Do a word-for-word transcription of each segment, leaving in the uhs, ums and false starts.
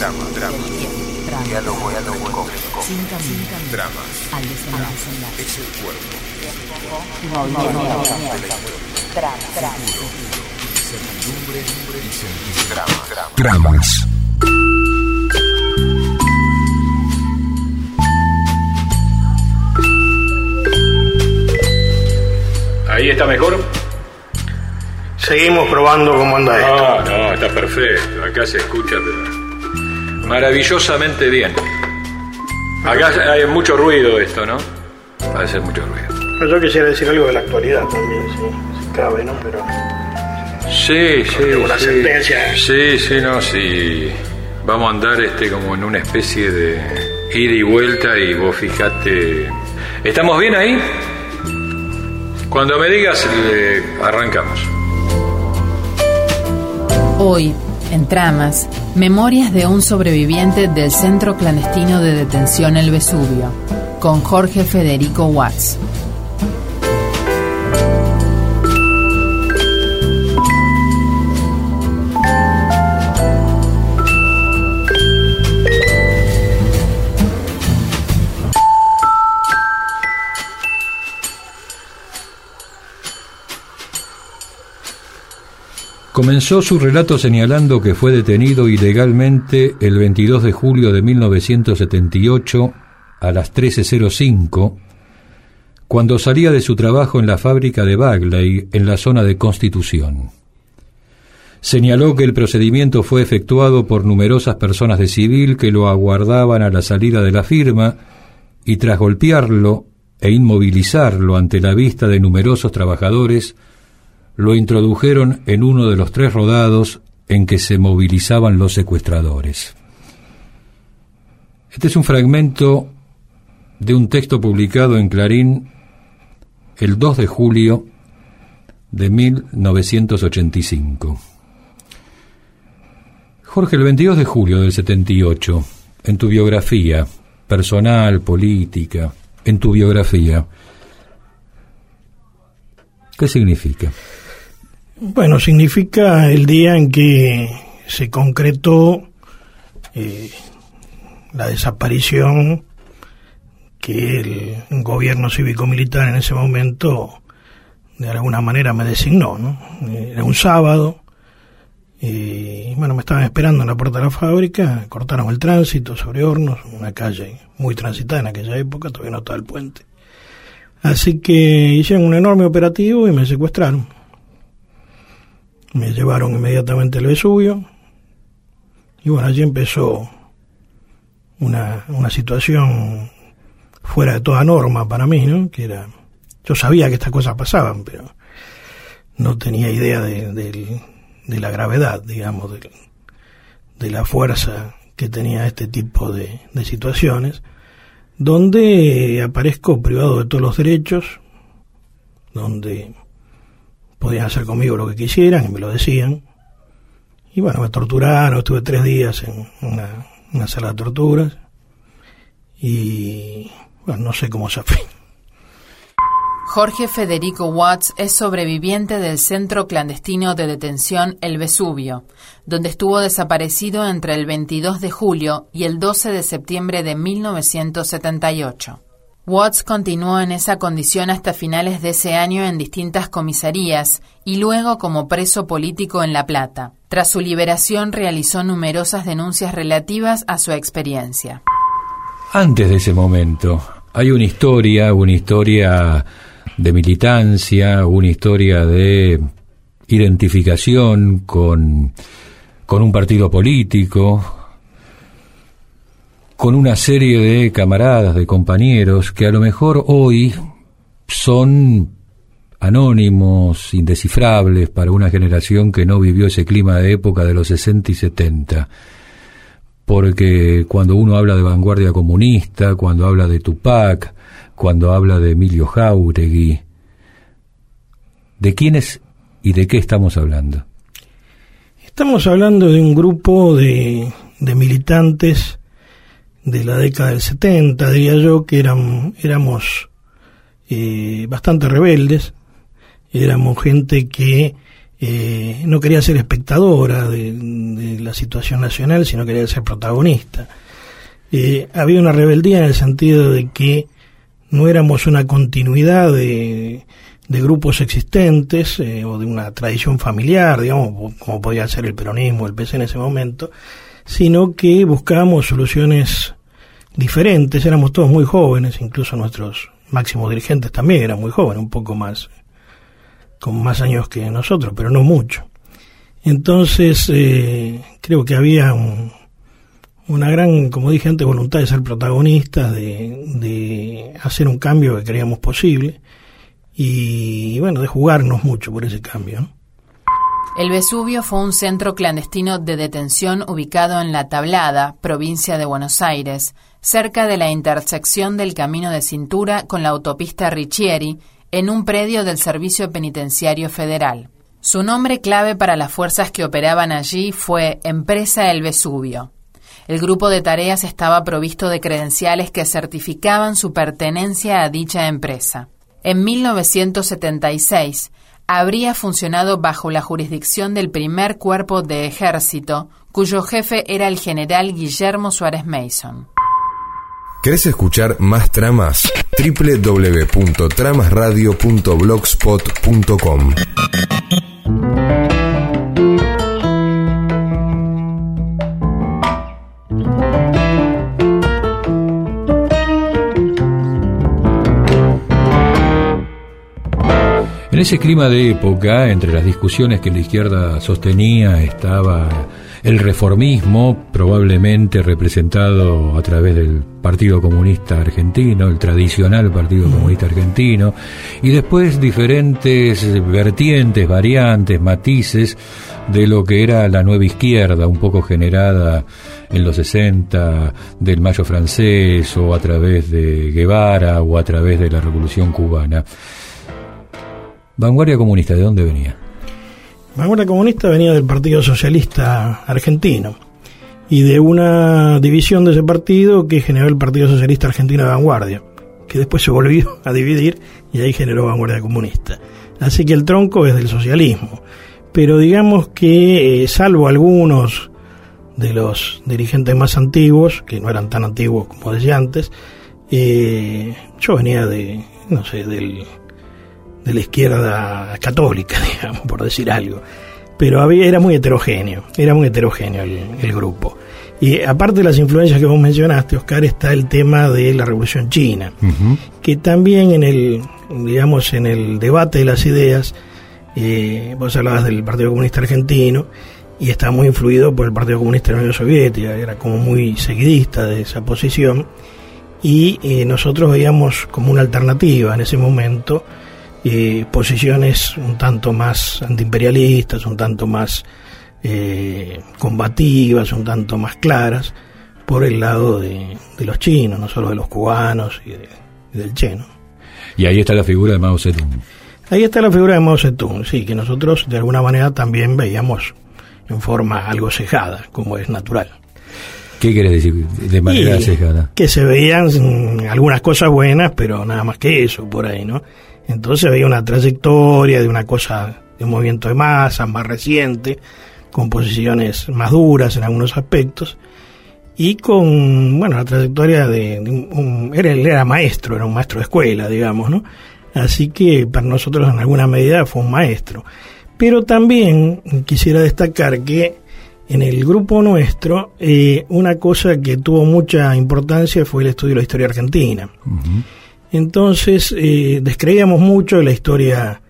drama, drama, diálogo cómico, dramas, al desenlace, es el cuerpo, incertidumbre y sentir drama, Dramas. ¿Ahí está mejor? Seguimos probando cómo anda esto. No, no, está perfecto. Acá se escucha, pero maravillosamente bien. Acá hay mucho ruido esto, ¿no? Va a ser mucho ruido. Pero yo quisiera decir algo de la actualidad también, si, si cabe, ¿no? Pero sí, sí, una sí. sentencia. Sí, sí, no, sí. Vamos a andar este como en una especie de ida y vuelta y vos fijate. ¿Estamos bien ahí? Cuando me digas, eh, arrancamos. Hoy, en Tramas, memorias de un sobreviviente del Centro Clandestino de Detención El Vesubio, con Jorge Federico Watts. Comenzó su relato señalando que fue detenido ilegalmente el veintidós de julio de mil novecientos setenta y ocho a las trece cero cinco, cuando salía de su trabajo en la fábrica de Bagley, en la zona de Constitución. Señaló que el procedimiento fue efectuado por numerosas personas de civil que lo aguardaban a la salida de la firma y tras golpearlo e inmovilizarlo ante la vista de numerosos trabajadores, lo introdujeron en uno de los tres rodados en que se movilizaban los secuestradores. Este es un fragmento de un texto publicado en Clarín el dos de julio de mil novecientos ochenta y cinco. Jorge, el veintidós de julio del setenta y ocho, en tu biografía, personal, política, en tu biografía, ¿qué significa? Bueno, significa el día en que se concretó eh, la desaparición que el gobierno cívico-militar en ese momento de alguna manera me designó, ¿no? Era un sábado y bueno, me estaban esperando en la puerta de la fábrica, cortaron el tránsito sobre Hornos, una calle muy transitada en aquella época, todavía no estaba el puente. Así que hicieron un enorme operativo y me secuestraron. Me llevaron inmediatamente al Vesubio y bueno, allí empezó una, una situación fuera de toda norma para mí, ¿no? Que era, yo sabía que estas cosas pasaban, pero no tenía idea de, de, de la gravedad, digamos, de, de la fuerza que tenía este tipo de, de situaciones, donde aparezco privado de todos los derechos, donde podían hacer conmigo lo que quisieran y me lo decían. Y bueno, me torturaron, estuve tres días en una, una sala de torturas y bueno, no sé cómo se fue. Jorge Federico Watts es sobreviviente del Centro Clandestino de Detención El Vesubio, donde estuvo desaparecido entre el veintidós de julio y el doce de septiembre de mil novecientos setenta y ocho. Watts continuó en esa condición hasta finales de ese año en distintas comisarías y luego como preso político en La Plata. Tras su liberación realizó numerosas denuncias relativas a su experiencia. Antes de ese momento, hay una historia, una historia de militancia, una historia de identificación con, con un partido político, con una serie de camaradas, de compañeros, que a lo mejor hoy son anónimos, indescifrables para una generación que no vivió ese clima de época de los sesenta y setenta. Porque cuando uno habla de vanguardia comunista, cuando habla de Tupac, cuando habla de Emilio Jáuregui, ¿de quiénes y de qué estamos hablando? Estamos hablando de un grupo de, de militantes de la década del setenta, diría yo, que eran, éramos eh, bastante rebeldes, éramos gente que eh, no quería ser espectadora de, de la situación nacional, sino quería ser protagonista. Eh, había una rebeldía en el sentido de que no éramos una continuidad de, de grupos existentes eh, o de una tradición familiar, digamos, como podía ser el peronismo, el P C en ese momento, sino que buscábamos soluciones diferentes. Éramos todos muy jóvenes, incluso nuestros máximos dirigentes también eran muy jóvenes, un poco más, con más años que nosotros, pero no mucho. Entonces, eh, creo que había un, una gran, como dije antes, voluntad de ser protagonistas, de, de hacer un cambio que creíamos posible y, bueno, de jugarnos mucho por ese cambio, ¿no? El Vesubio fue un centro clandestino de detención ubicado en La Tablada, provincia de Buenos Aires, cerca de la intersección del Camino de Cintura con la autopista Riccieri, en un predio del Servicio Penitenciario Federal. Su nombre clave para las fuerzas que operaban allí fue Empresa El Vesubio. El grupo de tareas estaba provisto de credenciales que certificaban su pertenencia a dicha empresa. En mil novecientos setenta y seis, habría funcionado bajo la jurisdicción del primer cuerpo de ejército, cuyo jefe era el general Guillermo Suárez Mason. ¿Querés escuchar más tramas? doble u doble u doble u punto tramas radio punto blogspot punto com. En ese clima de época, entre las discusiones que la izquierda sostenía, estaba el reformismo, probablemente representado a través del Partido Comunista Argentino, el tradicional Partido Comunista Argentino, y después diferentes vertientes, variantes, matices de lo que era la nueva izquierda, un poco generada en los sesenta del Mayo francés, o a través de Guevara, o a través de la Revolución Cubana. Vanguardia Comunista, ¿de dónde venía? Vanguardia Comunista venía del Partido Socialista Argentino y de una división de ese partido que generó el Partido Socialista Argentino de Vanguardia, que después se volvió a dividir y ahí generó Vanguardia Comunista. Así que el tronco es del socialismo. Pero digamos que, eh, salvo algunos de los dirigentes más antiguos, que no eran tan antiguos como decía antes, eh, yo venía de, no sé, del... de la izquierda católica, digamos, por decir algo, pero había, era muy heterogéneo, era muy heterogéneo el, el grupo. Y aparte de las influencias que vos mencionaste, Oscar, está el tema de la Revolución China, uh-huh. que también en el, digamos, en el debate de las ideas, eh, vos hablabas del Partido Comunista Argentino, y está muy influido por el Partido Comunista de la Unión Soviética, era como muy seguidista de esa posición, y eh, nosotros veíamos como una alternativa en ese momento, Eh, posiciones un tanto más antiimperialistas, un tanto más eh, combativas, un tanto más claras, por el lado de, de los chinos, no solo de los cubanos y, de, y del Che, ¿no? Y ahí está la figura de Mao Zedong. Ahí está la figura de Mao Zedong, sí, que nosotros de alguna manera también veíamos en forma algo cejada, como es natural. ¿Qué querés decir de manera y cejada? Que se veían algunas cosas buenas, pero nada más que eso por ahí, ¿no? Entonces había una trayectoria de una cosa, de un movimiento de masas más reciente, con posiciones más duras en algunos aspectos, y con, bueno, la trayectoria de, de un, un, era, él era maestro, era un maestro de escuela, digamos, ¿no? Así que para nosotros en alguna medida fue un maestro. Pero también quisiera destacar que en el grupo nuestro, eh, una cosa que tuvo mucha importancia fue el estudio de la historia argentina. Uh-huh. Entonces, eh, descreíamos mucho de la historia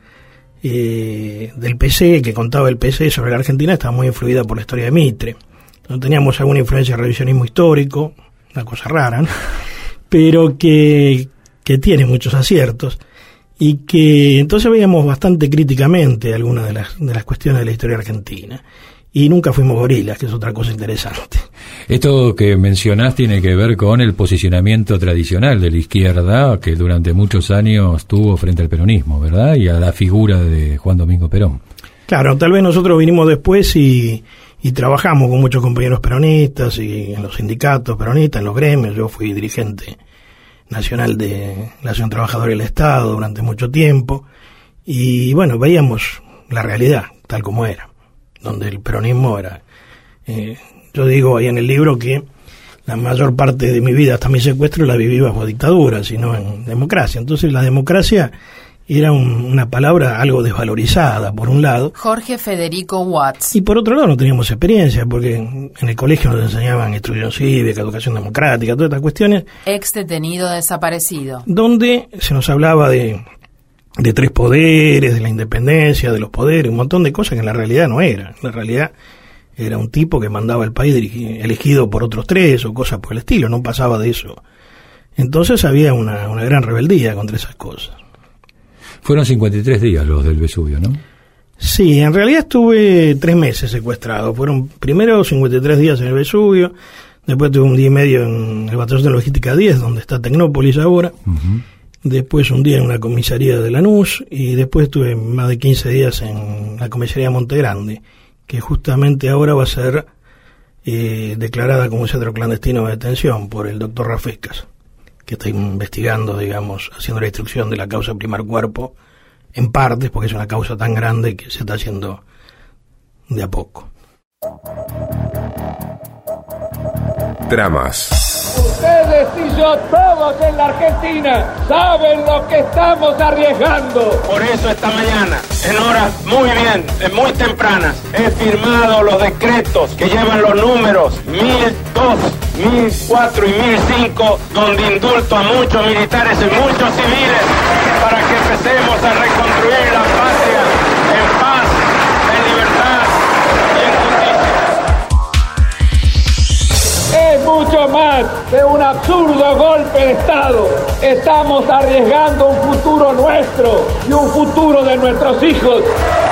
eh, del P C, que contaba el P C sobre la Argentina, estaba muy influida por la historia de Mitre. No teníamos alguna influencia de revisionismo histórico, una cosa rara, ¿no? Pero que, que tiene muchos aciertos, y que entonces veíamos bastante críticamente algunas de las, de las cuestiones de la historia argentina. Y nunca fuimos gorilas, que es otra cosa interesante. Esto que mencionás tiene que ver con el posicionamiento tradicional de la izquierda, que durante muchos años tuvo frente al peronismo, ¿verdad? Y a la figura de Juan Domingo Perón. Claro, tal vez nosotros vinimos después y, y trabajamos con muchos compañeros peronistas y en los sindicatos peronistas, en los gremios. Yo fui dirigente nacional de la Asociación Trabajadora del Estado durante mucho tiempo. Y bueno, veíamos la realidad tal como era, donde el peronismo era Eh, yo digo ahí en el libro que la mayor parte de mi vida, hasta mi secuestro, la viví bajo dictadura, sino en democracia. Entonces la democracia era un, una palabra algo desvalorizada, por un lado. Jorge Federico Watts. Y por otro lado no teníamos experiencia, porque en, en el colegio nos enseñaban instrucción cívica, educación democrática, todas estas cuestiones. Ex detenido desaparecido. Donde se nos hablaba de, de tres poderes, de la independencia, de los poderes, un montón de cosas que en la realidad no eran. En la realidad era un tipo que mandaba al país dirigi- elegido por otros tres o cosas por el estilo, no pasaba de eso. Entonces había una, una gran rebeldía contra esas cosas. Fueron cincuenta y tres días los del Vesubio, ¿no? Sí, en realidad estuve tres meses secuestrado. Fueron primero cincuenta y tres días en el Vesubio, después tuve un día y medio en el Batallón de Logística diez, donde está Tecnópolis ahora, uh-huh. Después un día en una comisaría de Lanús, y después estuve más de quince días en la comisaría de Monte Grande, que justamente ahora va a ser eh, declarada como un centro clandestino de detención por el doctor Rafecas, que está investigando, digamos, haciendo la instrucción de la causa Primer Cuerpo, en partes, porque es una causa tan grande que se está haciendo de a poco. Tramas. Ustedes y yo, todos en la Argentina, saben lo que estamos arriesgando. Por eso esta mañana, en horas muy bien, muy tempranas, he firmado los decretos que llevan los números mil dos, mil cuatro y mil cinco, donde indulto a muchos militares y muchos civiles para que empecemos a reconstruir la patria en paz, en libertad y en justicia. Es mucho más que un absurdo golpe de Estado. Estamos arriesgando un futuro nuestro y un futuro de nuestros hijos.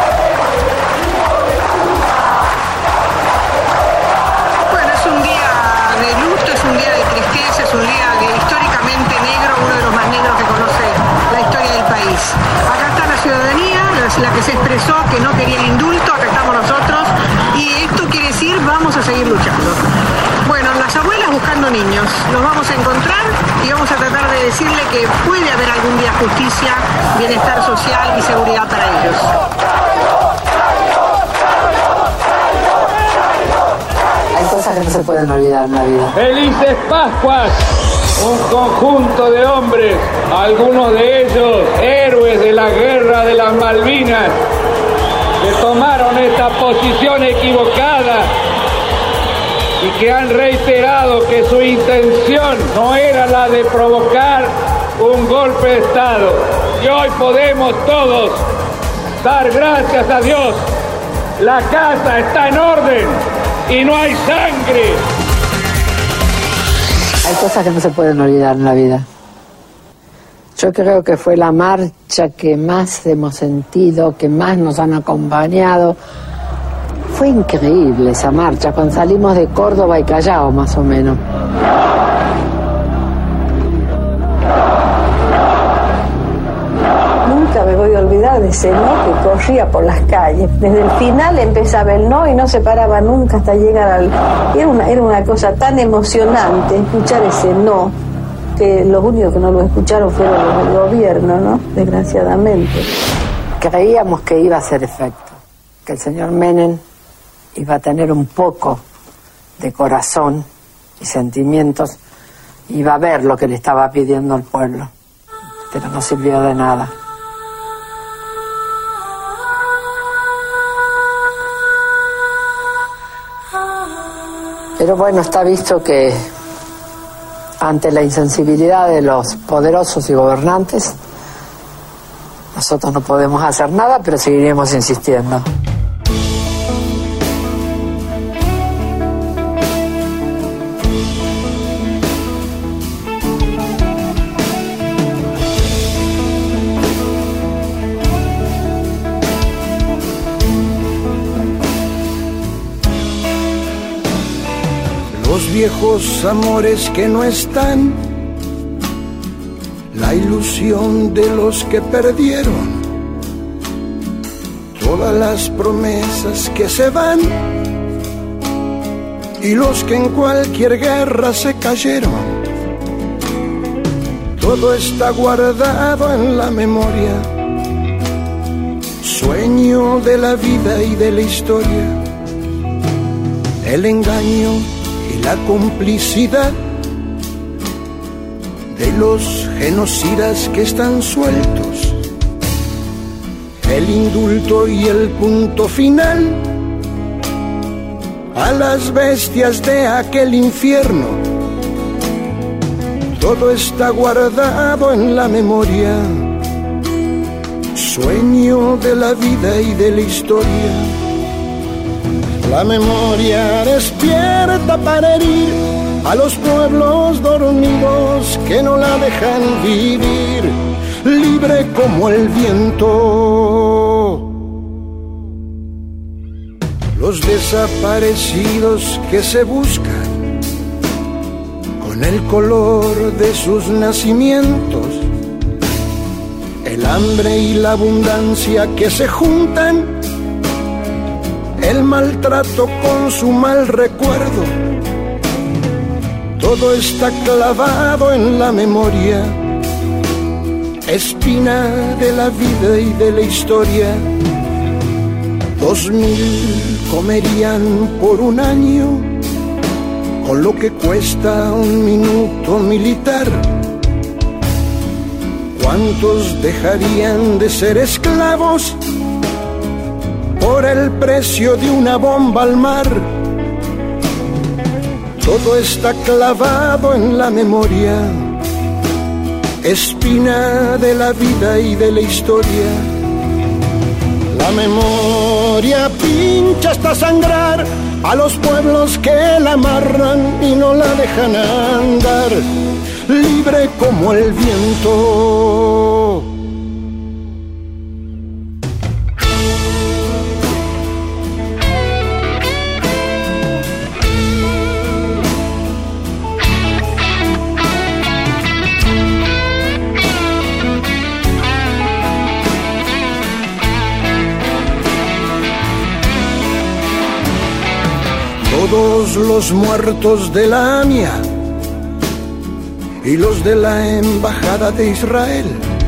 Bueno, es un día de luto, es un día de tristeza, es un día de, históricamente negro, uno de los más negros que conoce la historia del país. Acá está la ciudadanía, la que se expresó que no quería el indulto, acá estamos nosotros, y esto quiere decir vamos a seguir luchando. Bueno, las abuelas buscando niños, los vamos a encontrar y vamos a tratar de decirle que puede haber algún día justicia, bienestar social y seguridad para ellos. Hay cosas que no se pueden olvidar en la vida. ¡Felices Pascuas! Un conjunto de hombres, algunos de ellos héroes de la guerra de las Malvinas, que tomaron esta posición equivocada y que han reiterado que su intención no era la de provocar un golpe de Estado. Y hoy podemos todos dar gracias a Dios. La casa está en orden y no hay sangre. Hay cosas que no se pueden olvidar en la vida. Yo creo que fue la marcha que más hemos sentido, que más nos han acompañado. Fue increíble esa marcha, cuando salimos de Córdoba y Callao, más o menos. Nunca me voy a olvidar de ese no que corría por las calles. Desde el final empezaba el no y no se paraba nunca hasta llegar al... Era una, era una cosa tan emocionante escuchar ese no, que los únicos que no lo escucharon fueron los del gobierno, ¿no? Desgraciadamente. Creíamos que iba a hacer efecto, que el señor Menem iba a tener un poco de corazón y sentimientos, iba a ver lo que le estaba pidiendo al pueblo, pero no sirvió de nada. Pero bueno, está visto que ante la insensibilidad de los poderosos y gobernantes, nosotros no podemos hacer nada, pero seguiremos insistiendo. Los viejos amores que no están, la ilusión de los que perdieron, todas las promesas que se van y los que en cualquier guerra se cayeron. Todo está guardado en la memoria, sueño de la vida y de la historia. el engaño y la complicidad de los genocidas que están sueltos, el indulto y el punto final a las bestias de aquel infierno. Todo está guardado en la memoria, sueño de la vida y de la historia. La memoria despierta para herir a los pueblos dormidos que no la dejan vivir, libre como el viento. Los desaparecidos que se buscan con el color de sus nacimientos, el hambre y la abundancia que se juntan, el maltrato con su mal recuerdo. Todo está clavado en la memoria, espina de la vida y de la historia. Dos mil comerían por un año con lo que cuesta un minuto militar. ¿Cuántos dejarían de ser esclavos por el precio de una bomba al mar? Todo está clavado en la memoria, espina de la vida y de la historia. La memoria pincha hasta sangrar a los pueblos que la amarran y no la dejan andar, libre como el viento. Todos los muertos de la AMIA y los de la Embajada de Israel,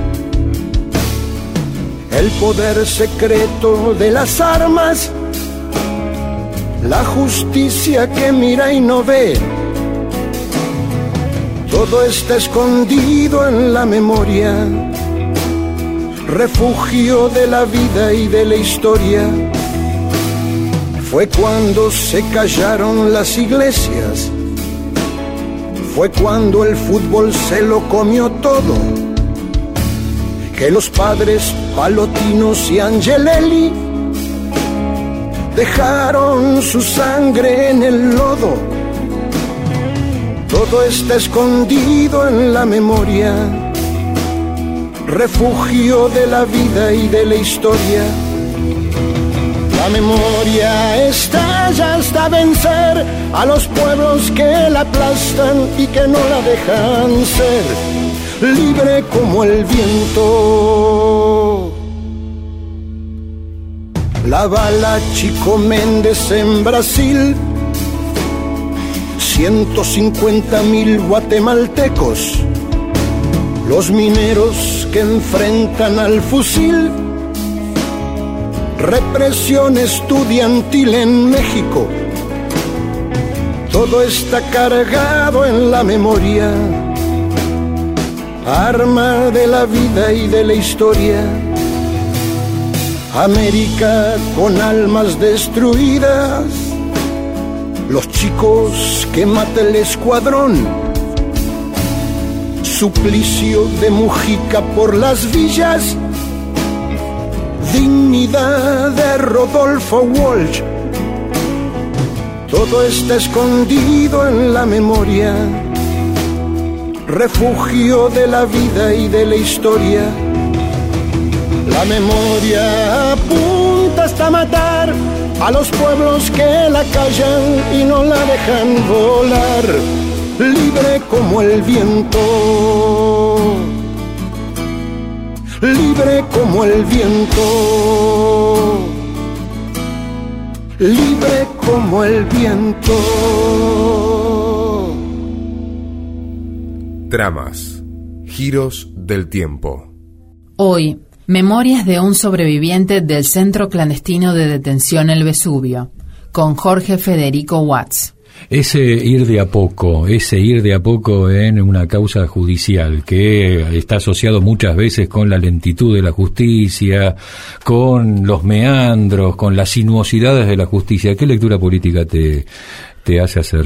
el poder secreto de las armas, la justicia que mira y no ve, todo está escondido en la memoria, refugio de la vida y de la historia. Fue cuando se callaron las iglesias, fue cuando el fútbol se lo comió todo, que los padres Palotinos y Angelelli dejaron su sangre en el lodo. Todo está escondido en la memoria, refugio de la vida y de la historia. La memoria estalla hasta vencer a los pueblos que la aplastan y que no la dejan ser, libre como el viento. La bala Chico Méndez en Brasil, ciento cincuenta mil guatemaltecos, los mineros que enfrentan al fusil, represión estudiantil en México. Todo está cargado en la memoria, arma de la vida y de la historia. América con almas destruidas, los chicos que mata el escuadrón, suplicio de Mujica por las villas, dignidad de Rodolfo Walsh. Todo está escondido en la memoria, refugio de la vida y de la historia. La memoria apunta hasta matar a los pueblos que la callan y no la dejan volar, libre como el viento. Libre como el viento, libre como el viento. Tramas, giros del tiempo. Hoy, memorias de un sobreviviente del centro clandestino de detención El Vesubio, con Jorge Federico Watts. Ese ir de a poco, ese ir de a poco en una causa judicial que está asociado muchas veces con la lentitud de la justicia, con los meandros, con las sinuosidades de la justicia, ¿qué lectura política te, te hace hacer?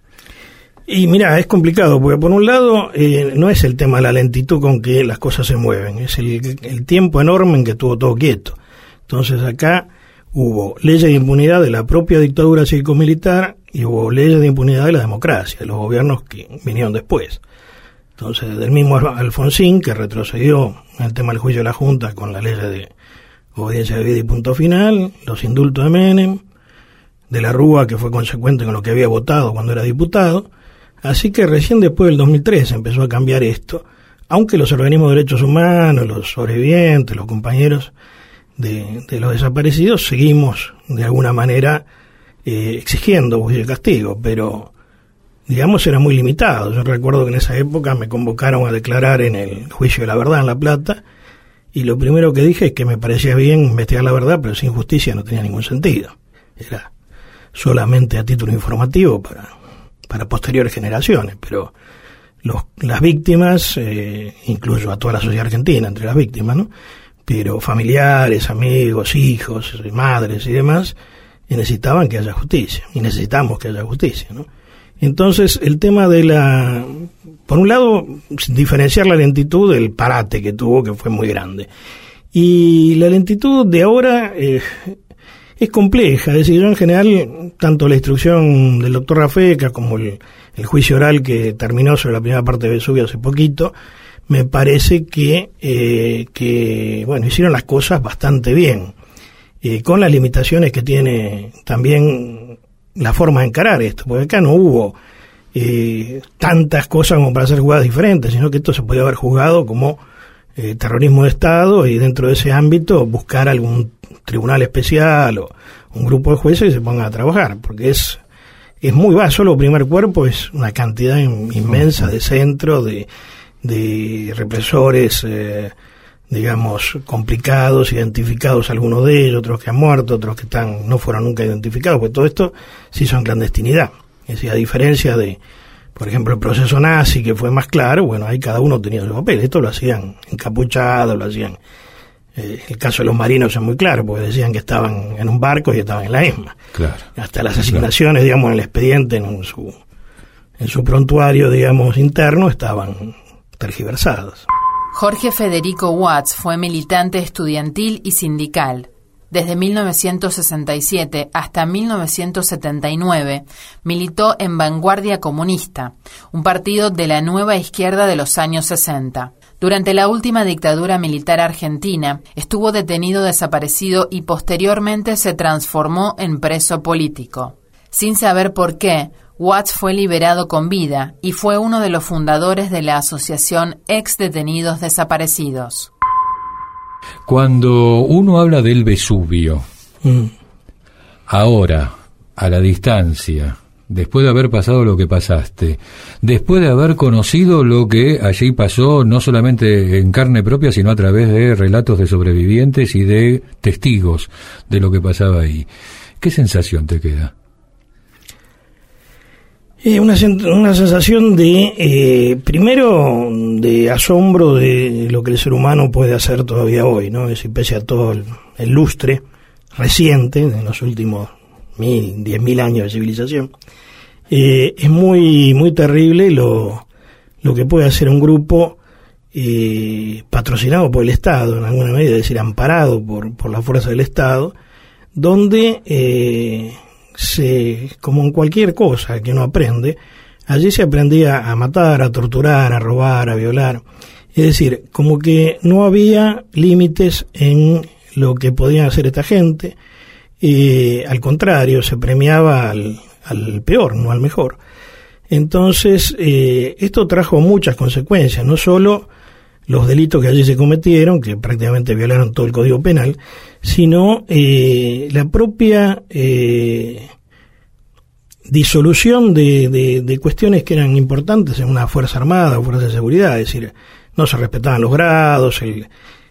Y mira, es complicado, porque por un lado eh, no es el tema de la lentitud con que las cosas se mueven, es el, el tiempo enorme en que estuvo todo quieto. Entonces acá hubo leyes de impunidad de la propia dictadura cívico-militar y hubo leyes de impunidad de la democracia, de los gobiernos que vinieron después. Entonces, del mismo Alfonsín, que retrocedió en el tema del juicio de la Junta con la ley de obediencia de vida y punto final, los indultos de Menem, de la Rúa, que fue consecuente con lo que había votado cuando era diputado. Así que recién después del dos mil tres empezó a cambiar esto, aunque los organismos de derechos humanos, los sobrevivientes, los compañeros de, de los desaparecidos, seguimos de alguna manera eh, exigiendo juicio y castigo, pero digamos era muy limitado. Yo recuerdo que en esa época me convocaron a declarar en el juicio de la verdad en La Plata, y lo primero que dije es que me parecía bien investigar la verdad, pero sin justicia no tenía ningún sentido. Era solamente a título informativo para, para posteriores generaciones, pero los, las víctimas, eh, incluyo a toda la sociedad argentina entre las víctimas, ¿no? Pero familiares, amigos, hijos, madres y demás, necesitaban que haya justicia, y necesitamos que haya justicia, ¿no? Entonces, el tema de la... Por un lado, diferenciar la lentitud del parate que tuvo, que fue muy grande. Y la lentitud de ahora eh, es compleja. Es decir, yo en general, tanto la instrucción del doctor Rafeca como el, el juicio oral que terminó sobre la primera parte de Vesubio hace poquito, me parece que, eh, que bueno, hicieron las cosas bastante bien, eh, con las limitaciones que tiene también la forma de encarar esto, porque acá no hubo eh, tantas cosas como para hacer jugadas diferentes, sino que esto se podía haber jugado como eh, terrorismo de Estado, y dentro de ese ámbito buscar algún tribunal especial o un grupo de jueces que se pongan a trabajar, porque es es muy bajo. Solo el primer cuerpo es una cantidad inmensa de centros, de, de represores, eh, digamos, complicados, identificados algunos de ellos, otros que han muerto, otros que están no fueron nunca identificados, porque todo esto se hizo en clandestinidad. Es decir, a diferencia de, por ejemplo, el proceso nazi, que fue más claro, bueno, ahí cada uno tenía su papel. Esto lo hacían encapuchados, lo hacían... Eh, el caso de los marinos es muy claro, porque decían que estaban en un barco y estaban en la ESMA. Claro. Hasta las asignaciones, claro, digamos, en el expediente, en su, en su prontuario, digamos, interno, estaban tergiversadas. Jorge Federico Watts fue militante estudiantil y sindical. Desde mil novecientos sesenta y siete hasta mil novecientos setenta y nueve militó en Vanguardia Comunista, un partido de la nueva izquierda de los años sesenta. Durante la última dictadura militar argentina, estuvo detenido, desaparecido y posteriormente se transformó en preso político. Sin saber por qué, Watts fue liberado con vida y fue uno de los fundadores de la asociación Ex Detenidos Desaparecidos. Cuando uno habla del Vesubio, mm. ahora, a la distancia, después de haber pasado lo que pasaste, después de haber conocido lo que allí pasó, no solamente en carne propia, sino a través de relatos de sobrevivientes y de testigos de lo que pasaba ahí, ¿qué sensación te queda? Eh, una, una sensación de, eh, primero, de asombro de lo que el ser humano puede hacer todavía hoy, ¿no? Es decir, pese a todo el, el lustre reciente, en los últimos mil, diez mil años de civilización, eh, es muy, muy terrible lo, lo que puede hacer un grupo eh, patrocinado por el Estado, en alguna medida, es decir, amparado por, por la fuerza del Estado, donde... Eh, Se, como en cualquier cosa que uno aprende, allí se aprendía a matar, a torturar, a robar, a violar. Es decir, como que no había límites en lo que podían hacer esta gente. Eh, al contrario, se premiaba al, al peor, no al mejor. Entonces, eh, esto trajo muchas consecuencias, no solo los delitos que allí se cometieron, que prácticamente violaron todo el Código Penal, sino eh, la propia eh, disolución de, de, de cuestiones que eran importantes en una fuerza armada o fuerza de seguridad. Es decir, no se respetaban los grados, el,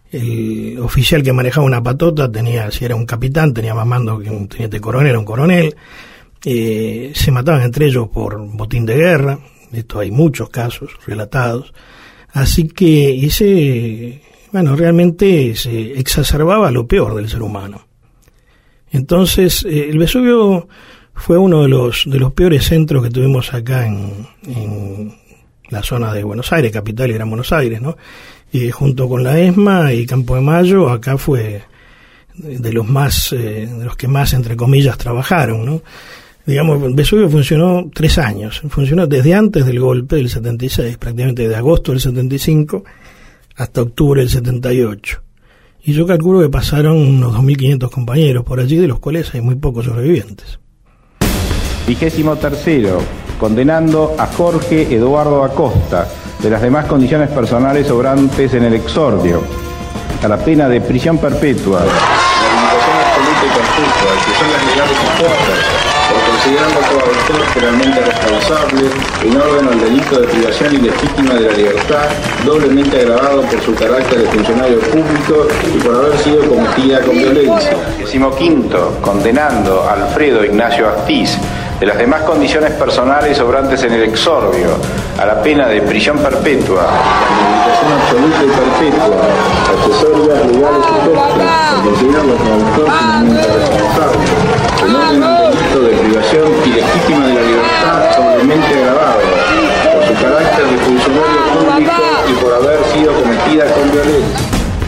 el oficial que manejaba una patota tenía, si era un capitán, tenía más mando que un teniente coronel o un coronel. Eh, se mataban entre ellos por botín de guerra. Esto hay muchos casos relatados. Así que ese, bueno, realmente se exacerbaba lo peor del ser humano. Entonces, eh, el Vesubio fue uno de los de los peores centros que tuvimos acá en, en la zona de Buenos Aires, capital y Gran Buenos Aires, ¿no? Y junto con la ESMA y Campo de Mayo, acá fue de los más, eh, de los que más, entre comillas, trabajaron, ¿no? Digamos, Vesubio funcionó tres años, funcionó desde antes del golpe del setenta y seis, prácticamente de agosto del setenta y cinco hasta octubre del setenta y ocho. Y yo calculo que pasaron unos dos mil quinientos compañeros por allí, de los cuales hay muy pocos sobrevivientes. Vigésimo tercero, condenando a Jorge Eduardo Acosta, de las demás condiciones personales sobrantes en el exordio, a la pena de prisión perpetua. La limitación absoluta y perpetua, que son las legales impuestas, por considerando todo autor penalmente responsable en orden al delito de privación ilegítima de la libertad, doblemente agravado por su carácter de funcionario público y por haber sido cometida con violencia. Vigésimo quinto, condenando a Alfredo Ignacio Astiz, de las demás condiciones personales sobrantes en el exordio, a la pena de prisión perpetua. La limitación absoluta y perpetua, accesorias legales supuestas, por considerarlo como autor penalmente responsable en orden al delito de privación ilegítima de la libertad, doblemente agravado por su carácter de funcionario público y por haber sido cometida con violencia.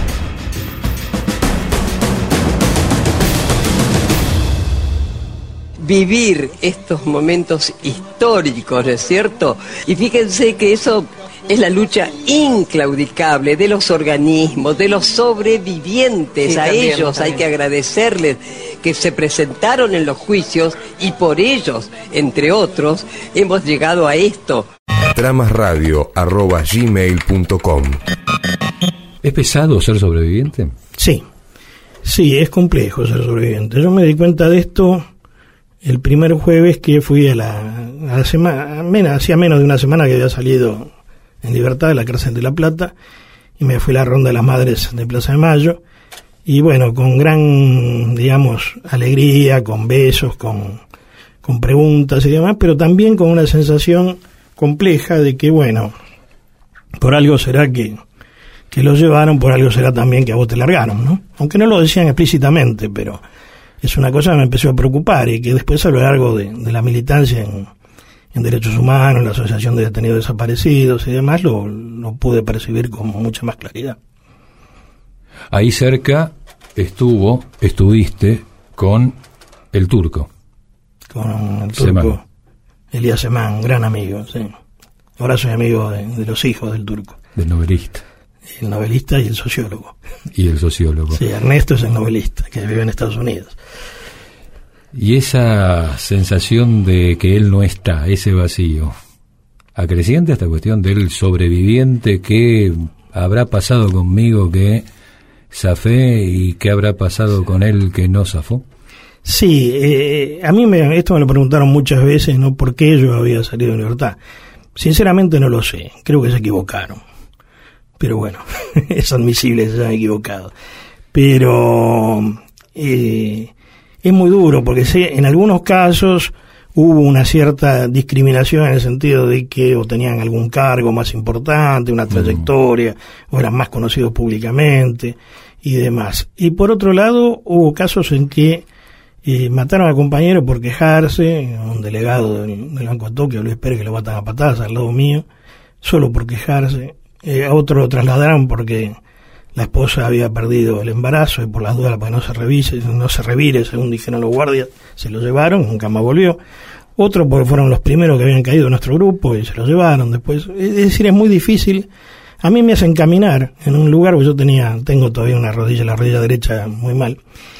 Vivir estos momentos históricos, ¿no es cierto? Y fíjense que eso es la lucha inclaudicable de los organismos, de los sobrevivientes. Sí, a también, ellos también hay que agradecerles que se presentaron en los juicios y por ellos, entre otros, hemos llegado a esto. tramasradio arroba gmail punto com. ¿Es pesado ser sobreviviente? Sí, sí, es complejo ser sobreviviente. Yo me di cuenta de esto el primer jueves que fui a la, a la semana, menos, hacía menos de una semana que había salido en libertad de la cárcel de La Plata, y me fui a la Ronda de las Madres de Plaza de Mayo, y bueno, con gran, digamos, alegría, con besos, con, con preguntas y demás, pero también con una sensación compleja de que, bueno, por algo será que, que lo llevaron, por algo será también que a vos te largaron, ¿no? Aunque no lo decían explícitamente, pero es una cosa que me empezó a preocupar y que después a lo largo de, de la militancia en, en derechos humanos, la Asociación de Detenidos Desaparecidos y demás, lo, lo pude percibir con mucha más claridad. Ahí cerca estuvo, estuviste con el Turco. Con el Turco, Semán. Elías Semán, un gran amigo, sí. Ahora soy amigo de, de los hijos del Turco. Del novelista. El novelista y el sociólogo. Y el sociólogo. Sí, Ernesto es el novelista, que vive en Estados Unidos. Y esa sensación de que él no está, ese vacío, acreciente esta cuestión del sobreviviente, que habrá pasado conmigo que zafé y qué habrá pasado con él que no zafó. Sí, eh, a mí me, esto me lo preguntaron muchas veces, ¿no? ¿Por qué yo había salido en libertad? Sinceramente no lo sé, creo que se equivocaron. Pero bueno, es admisible que se hayan equivocado. Pero eh, es muy duro, porque sé, en algunos casos hubo una cierta discriminación en el sentido de que o tenían algún cargo más importante, una trayectoria, mm. o eran más conocidos públicamente y demás. Y por otro lado, hubo casos en que eh, mataron a compañeros por quejarse, un delegado del, del Banco de Tokio, Luis Pérez, que lo matan a patadas al lado mío, solo por quejarse. Eh, a otro lo trasladaron porque la esposa había perdido el embarazo y por las dudas, para que no se revise, no se revire, según dijeron los guardias, se lo llevaron, nunca más volvió. Otro porque fueron los primeros que habían caído en nuestro grupo y se lo llevaron después. Es decir, es muy difícil. A mí me hacen caminar en un lugar, porque yo tenía, tengo todavía una rodilla, la rodilla derecha muy mal,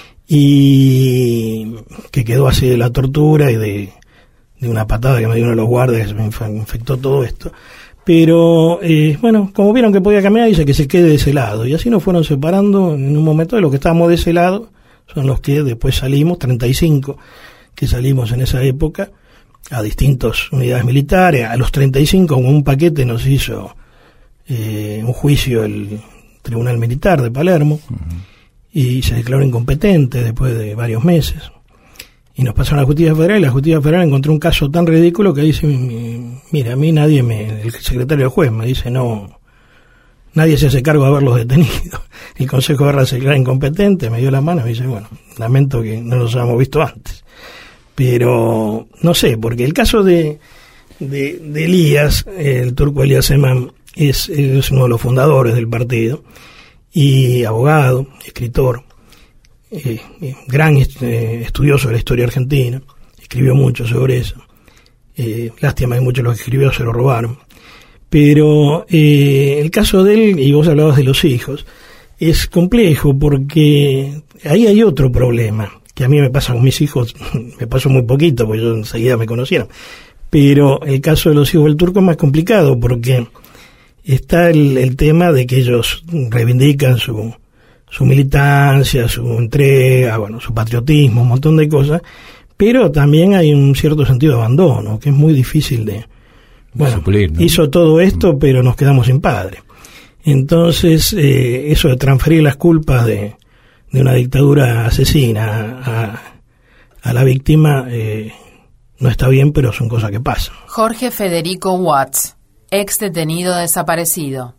y que quedó así de la tortura y de, de una patada que me dio uno de los guardias, que se me infectó todo esto. Pero, eh, bueno, como vieron que podía caminar, dice que se quede de ese lado. Y así nos fueron separando en un momento. De los que estábamos de ese lado son los que después salimos, treinta y cinco que salimos en esa época, a distintas unidades militares. A los treinta y cinco, con un paquete, nos hizo eh, un juicio el Tribunal Militar de Palermo, uh-huh. y se declaró incompetente después de varios meses. Y nos pasaron a la Justicia Federal, y la Justicia Federal encontró un caso tan ridículo que dice, mira, a mí nadie me, el secretario del juez me dice, no, nadie se hace cargo de haberlos detenido. El Consejo de Guerra se declara incompetente, me dio la mano y me dice, bueno, lamento que no los hayamos visto antes. Pero, no sé, porque el caso de, de, de Elías, el turco Elías Zeman, es, es uno de los fundadores del partido, y abogado, escritor, eh, eh, gran eh, estudioso de la historia argentina, escribió mucho sobre eso. Eh, lástima que muchos de los que escribió se lo robaron. Pero eh, el caso de él, y vos hablabas de los hijos, es complejo porque ahí hay otro problema, que a mí me pasa con mis hijos, me pasó muy poquito, porque yo enseguida me conocieron. Pero el caso de los hijos del turco es más complicado porque está el, el tema de que ellos reivindican su, su militancia, su entrega, bueno, su patriotismo, un montón de cosas, pero también hay un cierto sentido de abandono, que es muy difícil de... Bueno, suplir, ¿no? Hizo todo esto, pero nos quedamos sin padre. Entonces, eh, eso de transferir las culpas de, de una dictadura asesina a, a la víctima eh, no está bien, pero son cosas que pasan. Jorge Federico Watts, ex detenido desaparecido.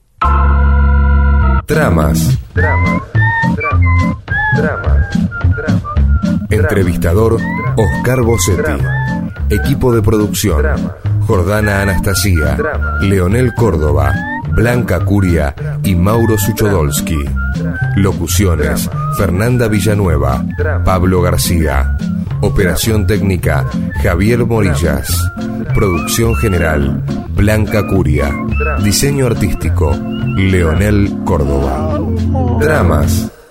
Tramas. Tramas. Tramas. Tramas. Tramas. Entrevistador Oscar Bossetti. Equipo de producción Jordana Anastasia, Leonel Córdoba, Blanca Curia y Mauro Suchodolski. Locuciones Fernanda Villanueva, Pablo García. Operación técnica Javier Morillas. Producción general Blanca Curia. Diseño artístico Leonel Córdoba. Dramas.